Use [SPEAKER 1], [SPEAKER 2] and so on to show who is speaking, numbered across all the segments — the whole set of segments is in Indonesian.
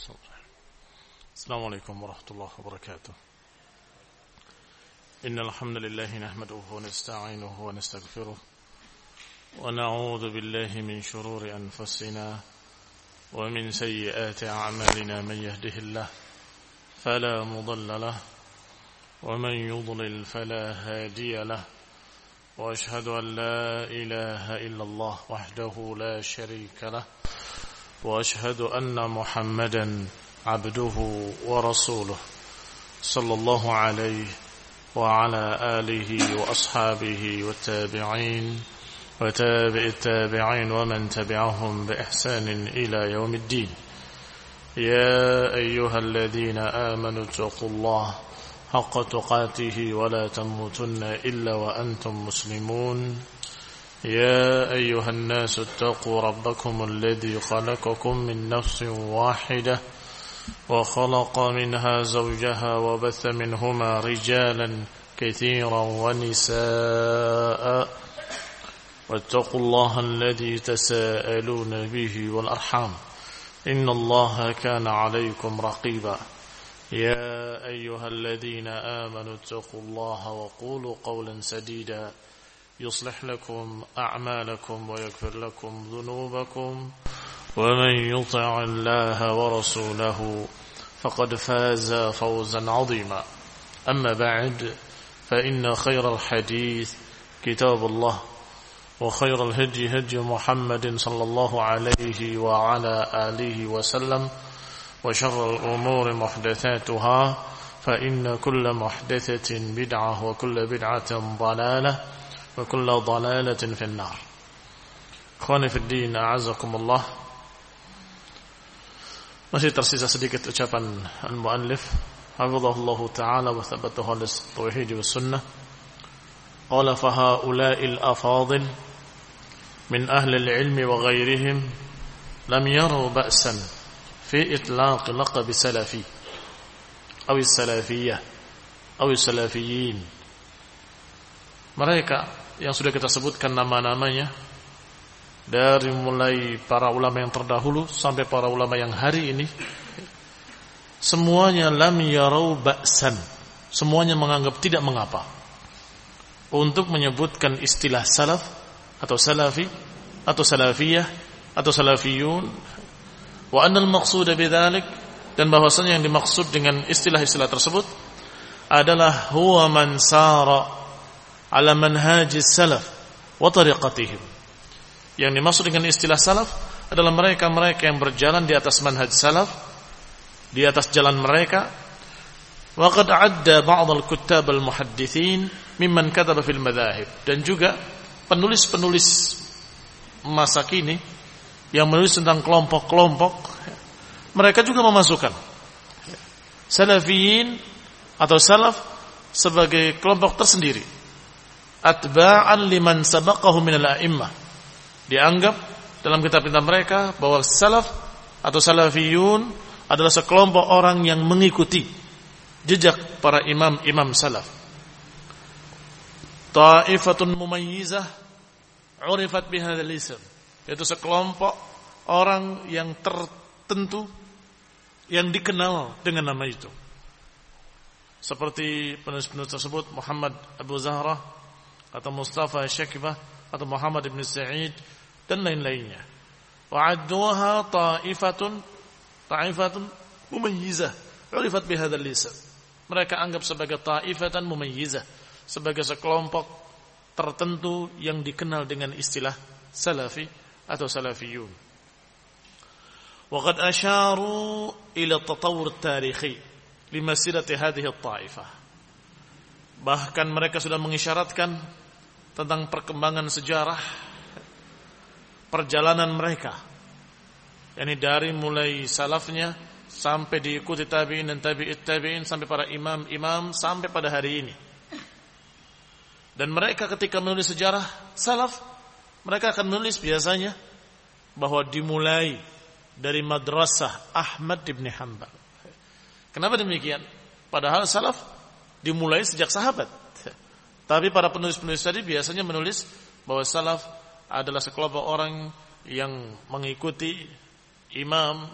[SPEAKER 1] السلام عليكم ورحمة الله وبركاته. إن الحمد لله نحمده ونستعينه ونستغفره ونعوذ بالله من شرور أنفسنا ومن سيئات أعمالنا. من يهده الله فلا مضل له ومن يضلل فلا هادي له وأشهد أن لا إله إلا الله وحده لا شريك له وأشهد أن محمدا عبده ورسوله صلى الله عليه وعلى آله وأصحابه والتابعين وتابع التابعين ومن تبعهم بإحسان إلى يوم الدين. يا أيها الذين آمنوا اتقوا الله حق تقاته ولا تموتن إلا وأنتم مسلمون. يا أيها الناس اتقوا ربكم الذي خلقكم من نفس واحدة وخلق منها زوجها وبث منهما رجالا كثيرا ونساء واتقوا الله الذي تساءلون به والأرحام إن الله كان عليكم رقيبا. يا أيها الذين آمنوا اتقوا الله وقولوا قولا سديدا يصلح لكم أعمالكم ويغفر لكم ذنوبكم ومن يطع الله ورسوله فقد فاز فوزا عظيما. أما بعد فإن خير الحديث كتاب الله وخير الهدي هدي محمد صلى الله عليه وعلى آله وسلم وشر الأمور محدثاتها فإن كل محدثة بدعة وكل بدعة ضلالة وكل ضلالة في النار. Ikhwani fi din, a'azakumullah. Masih tersisa sedikit ucapan al-muallif hafizahullahu ta'ala wa thabatahu al-tauhid wa sunnah. Qala fa ha'ula'il afadil min ahli al-ilm wa ghayrihim lam yaru ba'san fi itlaq laqab salafi aw salafiyah aw salafiyin. Mereka yang sudah kita sebutkan nama-namanya, dari mulai para ulama yang terdahulu sampai para ulama yang hari ini, semuanya lam yarau ba'san, semuanya menganggap tidak mengapa untuk menyebutkan istilah salaf atau salafi atau salafiyah atau salafiyun, wa annal maqsuda bidzalik, dan bahwasanya yang dimaksud dengan istilah-istilah tersebut adalah huwa man sara ala manhajis salaf wa tariqatihim. Yang dimaksud dengan istilah salaf adalah mereka-mereka yang berjalan di atas manhaj salaf, di atas jalan mereka. Wa qad adda ba'd al-kuttab al-muhaddithin mimman kataba fil madahib, dan juga penulis-penulis masa kini yang menulis tentang kelompok-kelompok, mereka juga memasukkan salafiyin atau salaf sebagai kelompok tersendiri, atba'an liman sabaqahu minal a'immah. Dianggap dalam kitab-kitab mereka bahwa salaf atau salafiyun adalah sekelompok orang yang mengikuti jejak para imam-imam salaf. Ta'ifatun mumayyizah urifat bihadzal ism, yaitu sekelompok orang yang tertentu yang dikenal dengan nama itu. Seperti penulis-penulis tersebut Muhammad Abu Zahrah atau Mustafa Syakibah atau Muhammad ibn Sa'id dan lain-lainnya. Wa'adduha ta'ifatun mumayyizah urifat bihadzal ism. Mereka anggap sebagai ta'ifatan mumayyizah, sebagai sekelompok tertentu yang dikenal dengan istilah salafi atau salafiyun. Wa qad asharu ila at-tatawwur at-tarikhi limasirati hadhihi at-ta'ifah. Bahkan mereka sudah mengisyaratkan tentang perkembangan sejarah perjalanan mereka, yakni dari mulai salafnya sampai diikuti tabi'in dan tabi'it tabi'in sampai para imam-imam sampai pada hari ini. Dan mereka ketika menulis sejarah salaf, mereka akan menulis biasanya bahwa dimulai dari madrasah Ahmad ibn Hanbal. Kenapa demikian? Padahal salaf dimulai sejak sahabat. Tapi para penulis-penulis tadi biasanya menulis bahwa salaf adalah sekelompok orang yang mengikuti imam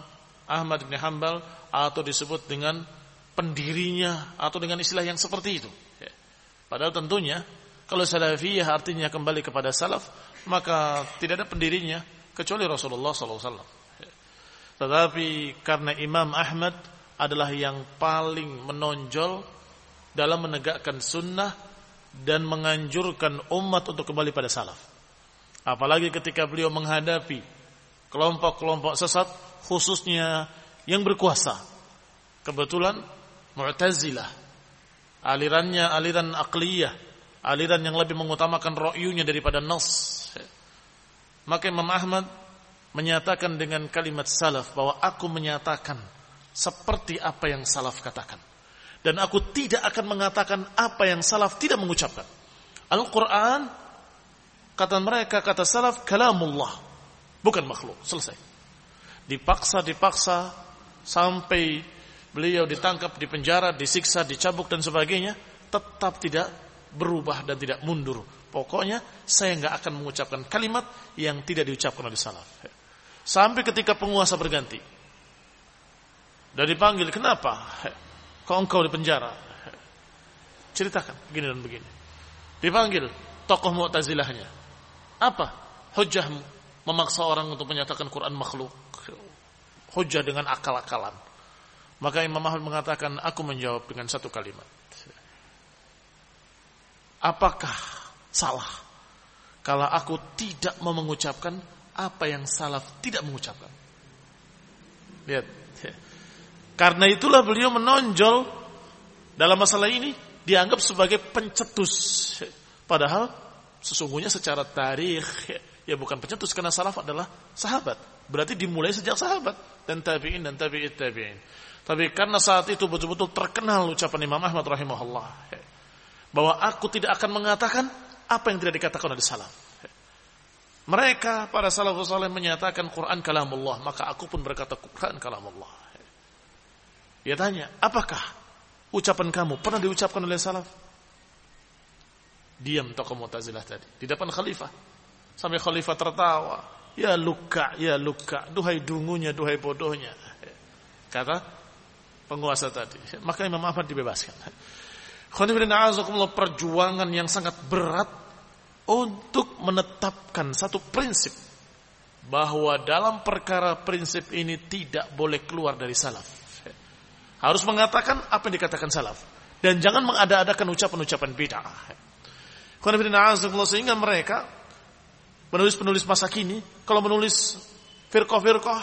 [SPEAKER 1] Ahmad bin Hanbal atau disebut dengan pendirinya atau dengan istilah yang seperti itu. Padahal tentunya kalau salafiyah artinya kembali kepada salaf, maka tidak ada pendirinya kecuali Rasulullah SAW. Tetapi karena Imam Ahmad adalah yang paling menonjol dalam menegakkan sunnah dan menganjurkan umat untuk kembali pada salaf. Apalagi ketika beliau menghadapi kelompok-kelompok sesat, khususnya yang berkuasa. Kebetulan Mu'tazilah, alirannya aliran aqliyah, aliran yang lebih mengutamakan ra'yunya daripada nas. Maka Imam Ahmad menyatakan dengan kalimat salaf bahwa aku menyatakan seperti apa yang salaf katakan, dan aku tidak akan mengatakan apa yang salaf tidak mengucapkan. Al-Quran, kata mereka, kata salaf, kalamullah, bukan makhluk. Selesai. Dipaksa sampai beliau ditangkap, dipenjara, disiksa, dicambuk dan sebagainya, tetap tidak berubah dan tidak mundur. Pokoknya saya enggak akan mengucapkan kalimat yang tidak diucapkan oleh salaf. Sampai ketika penguasa berganti dan dipanggil, kenapa kok engkau dipenjara? Ceritakan begini dan begini. Dipanggil tokoh Mu'tazilahnya, apa hujjahmu memaksa orang untuk menyatakan Quran makhluk? Hujjah dengan akal-akalan. Maka Imam Ahmad mengatakan, aku menjawab dengan satu kalimat. Apakah salah kalau aku tidak mau mengucapkan apa yang salaf tidak mengucapkan? Lihat. Karena itulah beliau menonjol dalam masalah ini, dianggap sebagai pencetus. Padahal sesungguhnya secara tarikh ya bukan pencetus, karena salaf adalah sahabat. Berarti dimulai sejak sahabat dan tabi'in dan tabi'it tabi'in. Tapi karena saat itu betul-betul terkenal ucapan Imam Ahmad rahimahullah, bahwa aku tidak akan mengatakan apa yang tidak dikatakan oleh salaf. Mereka para salafus saleh menyatakan Quran kalamullah, maka aku pun berkata Quran kalamullah. Dia tanya, apakah ucapan kamu pernah diucapkan oleh salaf? Diam tokoh Mu'tazilah tadi di depan khalifah, sampai khalifah tertawa. Ya luka, duhai dungunya, duhai bodohnya, kata penguasa tadi. Maka Imam Ahmad dibebaskan. Perjuangan yang sangat berat untuk menetapkan satu prinsip, bahwa dalam perkara prinsip ini tidak boleh keluar dari salaf. Harus mengatakan apa yang dikatakan salaf, dan jangan mengada-adakan ucapan-ucapan bid'ah. Sehingga mereka penulis-penulis masa kini, kalau menulis firqah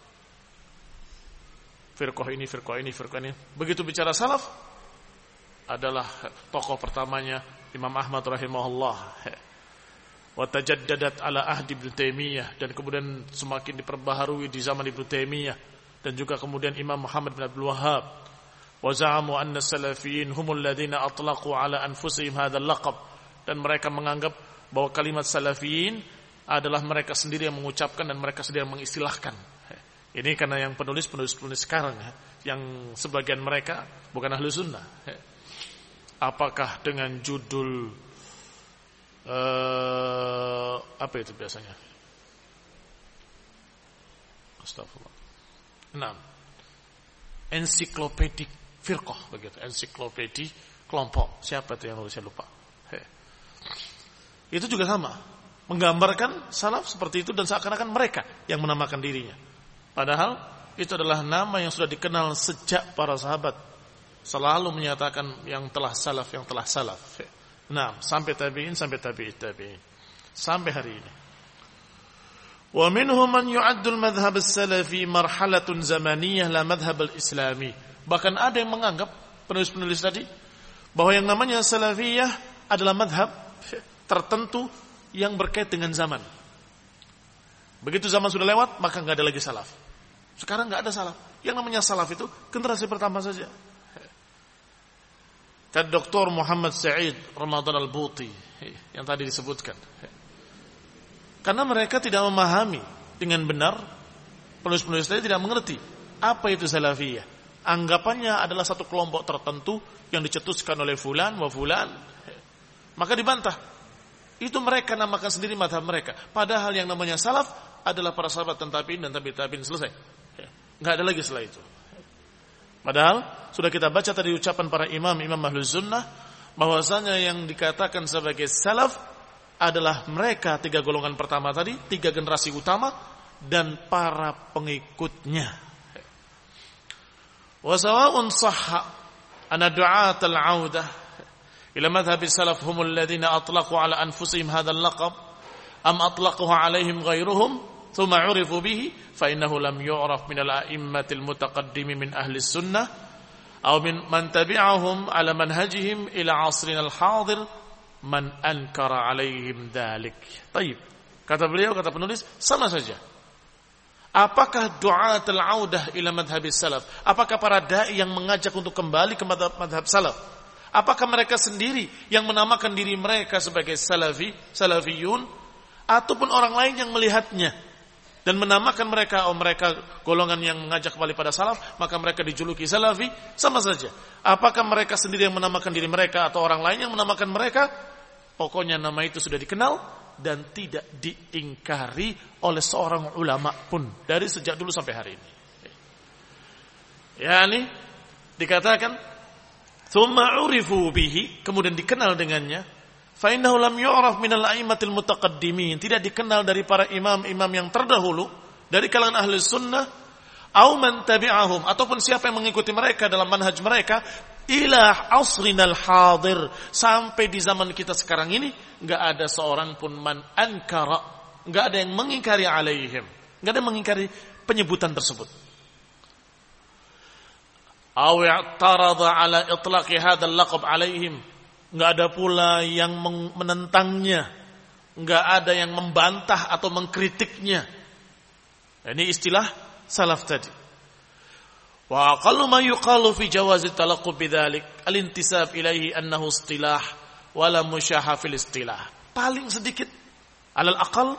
[SPEAKER 1] ini, begitu bicara salaf, adalah tokoh pertamanya Imam Ahmad rahimahullah. Wa tajaddadat ala ahdi Ibnu Taimiyah, dan kemudian semakin diperbaharui di zaman Ibnu Taimiyah, dan juga kemudian Imam Muhammad bin Abdul Wahhab. Wa za'amu anna salafiyyin humul ladzina atlaqu ala anfusihim hadzal laqab, dan mereka menganggap bahwa kalimat salafiyyin adalah mereka sendiri yang mengucapkan dan mereka sendiri yang mengistilahkan. Ini karena yang penulis sekarang, yang sebagian mereka bukan ahlu sunnah. Apakah dengan judul apa itu biasanya? Astagfirullah. 6. Ensiklopedik firqah, begitu. Ensiklopedi kelompok. Siapa itu yang nulis, saya lupa. Itu juga sama, menggambarkan salaf seperti itu, dan seakan-akan mereka yang menamakan dirinya. Padahal itu adalah nama yang sudah dikenal sejak para sahabat selalu menyatakan yang telah salaf. Nah, sampai tabi'in, sampai tabi'it tabi'in, sampai hari ini. Wa minhum man yu'addu al-madhhab as-salafi marhalatun zamaniyah la madhhab al-islami. Bahkan ada yang menganggap, penulis-penulis tadi, bahwa yang namanya salafiyah adalah madhab tertentu yang berkait dengan zaman. Begitu zaman sudah lewat, maka enggak ada lagi salaf. Sekarang enggak ada salaf. Yang namanya salaf itu generasi pertama saja. Kata Dr. Muhammad Sa'id Ramadan Al-Buti yang tadi disebutkan. Karena mereka tidak memahami dengan benar, penulis-penulis tadi tidak mengerti apa itu salafiyah. Anggapannya adalah satu kelompok tertentu yang dicetuskan oleh fulan wa fulan. Maka dibantah. Itu mereka namakan sendiri mazhab mereka. Padahal yang namanya salaf adalah para sahabat dan tabi'in dan tabi'in, selesai. Enggak ada lagi setelah itu. Padahal sudah kita baca tadi ucapan para imam Ahlus Sunnah bahwasanya yang dikatakan sebagai salaf adalah mereka 3 golongan pertama tadi, 3 generasi utama dan para pengikutnya. Wa sawa'un sahha anna du'at al-'audah ila madhhab salaf humul ladzina atlaqu ala anfusihim hadzal laqab am atlaqahu 'alaihim ghairuhum thumma 'urifu bihi fa innahu lam yu'raf min al-a'immatil mutaqaddimin min ahli sunnah aw min man tabi'ahum ala manhajihim ila 'asrina al-hadir man ankara 'alaihim dzalik. Baik. Kata beliau, kata penulis, sama saja. Apakah du'atul 'audah ila madhhabis salaf? Apakah para dai yang mengajak untuk kembali ke madhab salaf? Apakah mereka sendiri yang menamakan diri mereka sebagai salafiyun ataupun orang lain yang melihatnya dan menamakan mereka mereka golongan yang mengajak kembali pada salaf, maka mereka dijuluki salafi? Sama saja. Apakah mereka sendiri yang menamakan diri mereka atau orang lain yang menamakan mereka? Pokoknya nama itu sudah dikenal dan tidak diingkari oleh seorang ulama pun dari sejak dulu sampai hari ini. Yani dikatakan thumma urifu bihi, kemudian dikenal dengannya, fa innahu lam yu'raf minal a'immatil mutaqaddimin, tidak dikenal dari para imam-imam yang terdahulu dari kalangan ahli sunnah, au man tabi'ahum, ataupun siapa yang mengikuti mereka dalam manhaj mereka, ila asrinal hadir, sampai di zaman kita sekarang ini enggak ada seorang pun man ankara, enggak ada yang mengingkari alaihim, enggak ada yang mengingkari penyebutan tersebut. Aw i'tarada ala itlaqi hadzal laqab alaihim, enggak ada pula yang menentangnya, enggak ada yang membantah atau mengkritiknya. Ini istilah salaf tadi. Wa aqallu ma yuqalu fi jawazi talaqqub bidzalik al-intisab ilaihi annahu istilah wala musyaha fil istilah. Paling sedikit alal aqal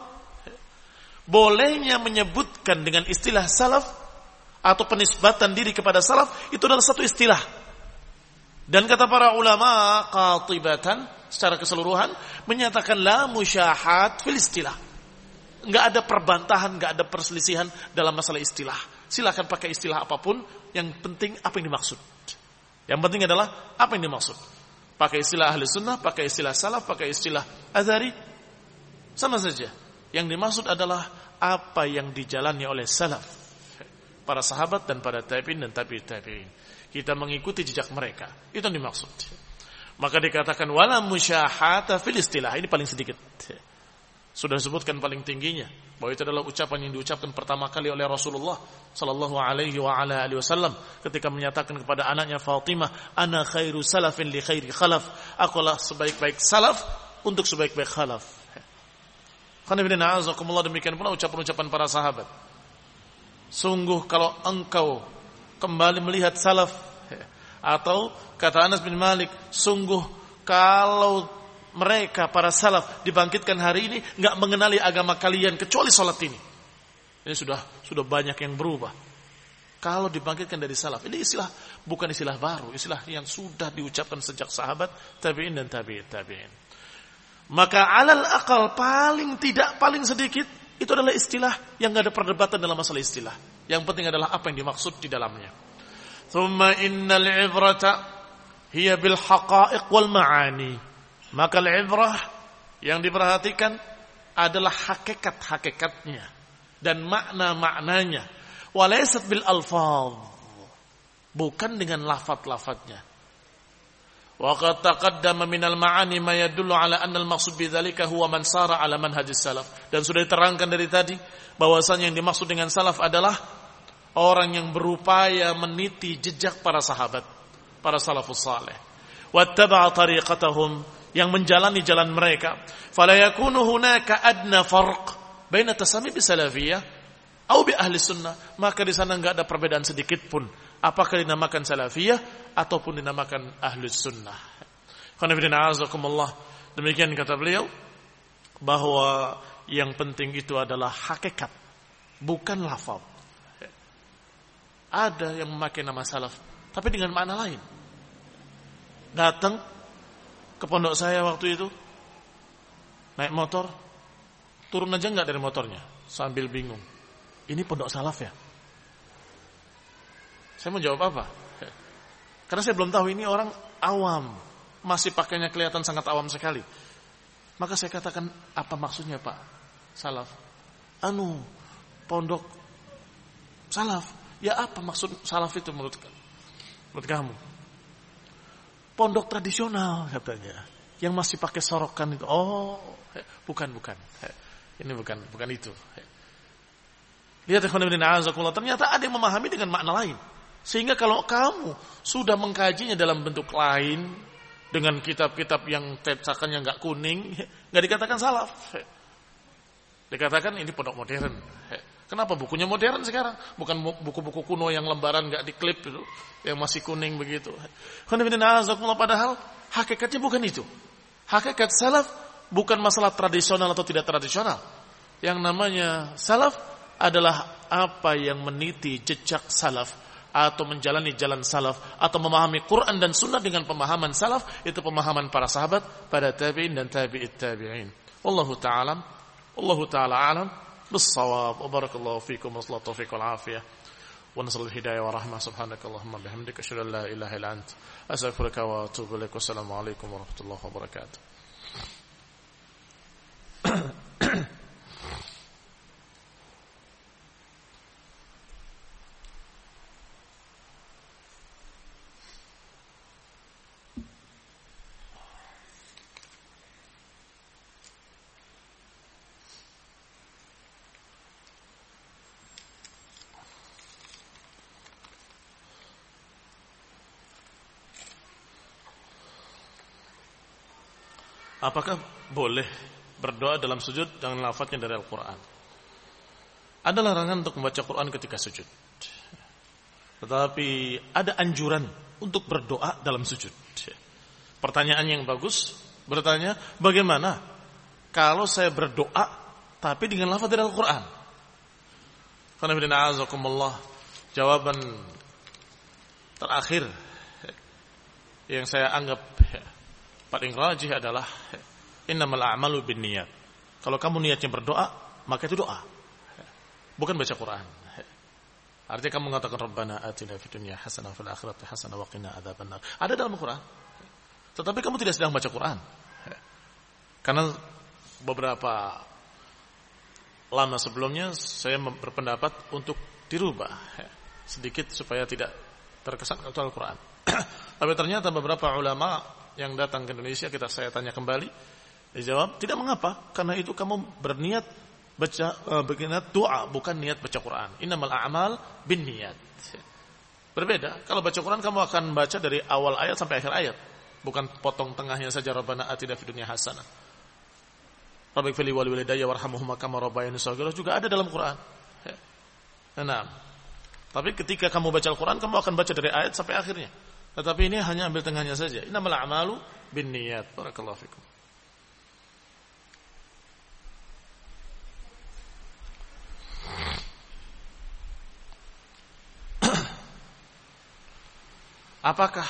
[SPEAKER 1] bolehnya menyebutkan dengan istilah salaf atau penisbatan diri kepada salaf itu adalah satu istilah. Dan kata para ulama qatibatan secara keseluruhan menyatakan la musyahat fil istilah. Enggak ada perbantahan, enggak ada perselisihan dalam masalah istilah. Silakan pakai istilah apapun, yang penting apa yang dimaksud. Yang penting adalah apa yang dimaksud. Pakai istilah ahli sunnah, pakai istilah salaf, pakai istilah azhari, sama saja. Yang dimaksud adalah apa yang dijalani oleh salaf, para sahabat dan para tabi'in dan tabi'in. Kita mengikuti jejak mereka. Itu yang dimaksud. Maka dikatakan wala musyahata fil istilah. Ini paling sedikit. Sudah disebutkan paling tingginya bahwa itu adalah ucapan yang diucapkan pertama kali oleh Rasulullah sallallahu alaihi wa ala alihi wasallam ketika menyatakan kepada anaknya Fatimah, ana khairu salafin li khairi khalaf, akulah sebaik-baik salaf untuk sebaik-baik khalaf. Qanibina azakumullah, demikian pula ucapan-ucapan para sahabat. Sungguh kalau engkau kembali melihat salaf, atau kata Anas bin Malik, sungguh kalau mereka para salaf dibangkitkan hari ini enggak mengenali agama kalian kecuali salat ini. Ini sudah banyak yang berubah. Kalau dibangkitkan dari salaf, ini istilah bukan istilah baru, istilah yang sudah diucapkan sejak sahabat, tabi'in dan tabi'in. Maka alal aqal paling tidak paling sedikit itu adalah istilah yang enggak ada perdebatan dalam masalah istilah. Yang penting adalah apa yang dimaksud di dalamnya. Thumma innal ibrata hiya bil haqa'iq wal ma'ani. Maka al-ibrah yang diperhatikan adalah hakikat-hakikatnya dan makna-maknanya. Walaysat bil alfaz, bukan dengan lafaz-lafaznya. Wa qad taqaddama minal ma'ani ma yadullu ala anna al-maqsud bidzalika huwa man sara ala manhajis salaf. Dan sudah diterangkan dari tadi bahwasanya yang dimaksud dengan salaf adalah orang yang berupaya meniti jejak para sahabat, para salafus saleh. Wattaba'a tariqatahum, yang menjalani jalan mereka. Fala yakunu hunaka adna farq baina tasami bi salafiyah atau bi ahli sunnah. Maka di sana enggak ada perbedaan sedikit pun apakah dinamakan salafiyah ataupun dinamakan ahli sunnah. Qanibina azakumullah. Demikian kata beliau bahwa yang penting itu adalah hakikat, bukan lafaz. Ada yang memakai nama salaf tapi dengan makna lain. Datang ke pondok saya waktu itu naik motor, turun aja enggak dari motornya sambil bingung. Ini pondok salaf ya? Saya mau jawab apa? Karena saya belum tahu, ini orang awam, masih pakainya kelihatan sangat awam sekali. Maka saya katakan, apa maksudnya Pak Salaf? Pondok salaf. Ya apa maksud salaf itu menurut kamu? Pondok tradisional katanya, yang masih pakai sorokan itu. Oh, bukan. Ini bukan itu. Lihat ternyata ada yang memahami dengan makna lain. Sehingga kalau kamu sudah mengkajinya dalam bentuk lain, dengan kitab-kitab yang cetakannya nggak kuning, nggak dikatakan salaf. Dikatakan ini pondok modern. Kenapa bukunya modern sekarang? Bukan buku-buku kuno yang lembaran nggak diklip itu, yang masih kuning begitu. Padahal hakikatnya bukan itu. Hakikat salaf bukan masalah tradisional atau tidak tradisional. Yang namanya salaf adalah apa yang meniti jejak salaf, atau menjalani jalan salaf, atau memahami Quran dan Sunnah dengan pemahaman salaf. Itu pemahaman para sahabat, para tabi'in dan tabi'it tabi'in. Wallahu ta'ala alam bis-shawab. Wa barakallahu fikum wa sallallahu taufiq wal afiyah wa nasallu hidayah wa rahmah. Subhanakallahumma bihamdika asyhadu an la ilaha illa anta astaghfiruka wa atubu ilaik. Wassalamu alaikum warahmatullahi wabarakatuh. Apakah boleh berdoa dalam sujud dengan lafadznya dari Al-Quran? Ada larangan untuk membaca Quran ketika sujud, tetapi ada anjuran untuk berdoa dalam sujud. Pertanyaan yang bagus bertanya, bagaimana kalau saya berdoa tapi dengan lafadz dari Al-Quran? Jawaban terakhir yang saya anggap paling rajih adalah innamal a'malu binniyat. Kalau kamu niatnya berdoa, maka itu doa, bukan baca Quran. Artinya kamu mengatakan Rabbana atina fid dunya hasanah wa fil akhirati hasanah wa qina adzabannar. Ada dalam Quran. Tetapi kamu tidak sedang baca Quran. Karena beberapa lama sebelumnya saya berpendapat untuk dirubah sedikit supaya tidak terkesan itu Al-Quran. Tapi ternyata beberapa ulama yang datang ke Indonesia, saya tanya kembali, dijawab tidak mengapa, karena itu kamu berniat berniat doa, bukan niat baca Quran. Innamal a'mal binniyat. Berbeda. Kalau baca Quran kamu akan baca dari awal ayat sampai akhir ayat, bukan potong tengahnya saja. Rabbana atina fid dunya hasanah, Rabbighfir li wa liwalidayya warhamhuma kama rabbayani shaghira, juga ada dalam Quran. Nah, tapi ketika kamu baca Al-Quran, kamu akan baca dari ayat sampai akhirnya. Tetapi ini hanya ambil tengahnya saja. Innamal a'malu binniyat. Barakallahu fikum. Apakah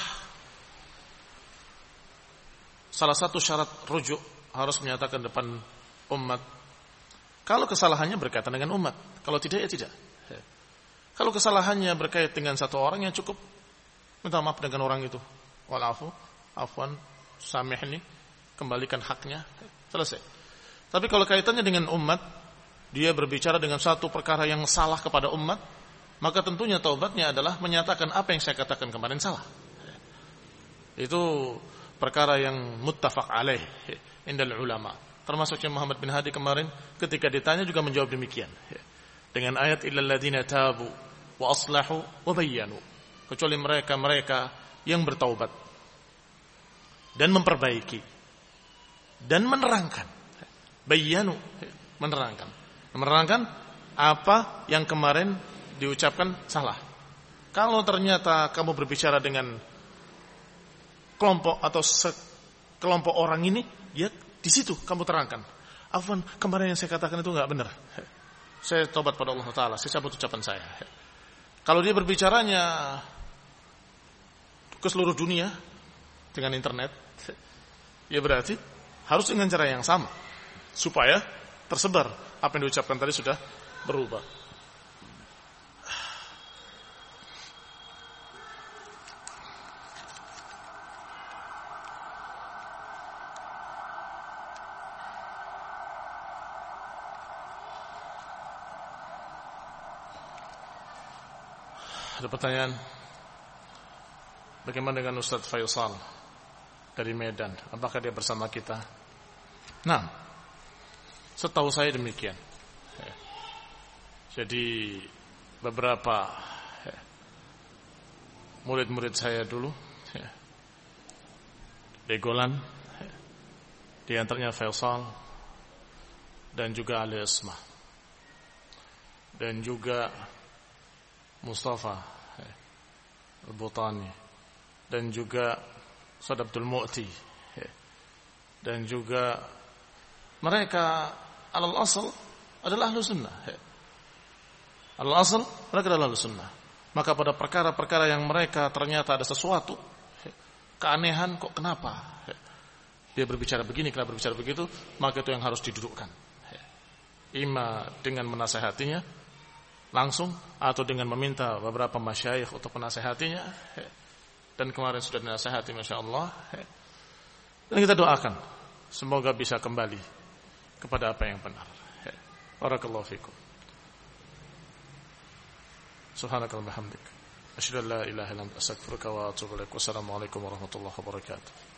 [SPEAKER 1] salah satu syarat rujuk harus menyatakan depan umat? Kalau kesalahannya berkaitan dengan umat, kalau tidak ya tidak. Kalau kesalahannya berkait dengan satu orang, yang cukup minta maaf dengan orang itu. Afwan, samihni, kembalikan haknya, selesai. Tapi kalau kaitannya dengan umat, dia berbicara dengan satu perkara yang salah kepada umat, maka tentunya taubatnya adalah menyatakan apa yang saya katakan kemarin salah. Itu perkara yang muttafaq alaih indal ulama. Termasuk Syekh Muhammad bin Hadi kemarin ketika ditanya juga menjawab demikian. Dengan ayat illal ladzina tabu wa aslahu wa bayyanu. Kecuali mereka yang bertaubat dan memperbaiki dan menerangkan. Bayyanu, menerangkan apa yang kemarin diucapkan salah. Kalau ternyata kamu berbicara dengan kelompok atau sekelompok orang ini, ya di situ kamu terangkan. Afwan, kemarin yang saya katakan itu enggak benar. Saya taubat pada Allah Ta'ala, saya cabut ucapan saya. Kalau dia berbicaranya ke seluruh dunia dengan internet, ya berarti harus dengan cara yang sama, supaya tersebar apa yang diucapkan tadi sudah berubah. Ada pertanyaan, bagaimana dengan Ustadz Faisal dari Medan? Apakah dia bersama kita? Nah, setahu saya demikian. Jadi beberapa murid-murid saya dulu di Golan, di antaranya Faisal dan juga Ali Isma dan juga Mustafa Al-Butani dan juga Ustaz Abdul Mu'ti dan juga mereka alal asal adalah ahlu sunnah. Alal asal mereka adalah ahlu sunnah. Maka pada perkara-perkara yang mereka ternyata ada sesuatu keanehan, kok kenapa dia berbicara begini, kenapa berbicara begitu, maka itu yang harus didudukkan. Ima dengan menasehatinya langsung atau dengan meminta beberapa masyayikh untuk menasehatinya. Dan kemarin sudah dinasehati, Masya Allah. Dan kita doakan semoga bisa kembali kepada apa yang benar. Barakallahu fikum. Subhanakallahumma wa bihamdik, asyhadu an la ilaha illa anta, astaghfiruka wa atubu ilaik. Wassalamualaikum warahmatullahi wabarakatuh.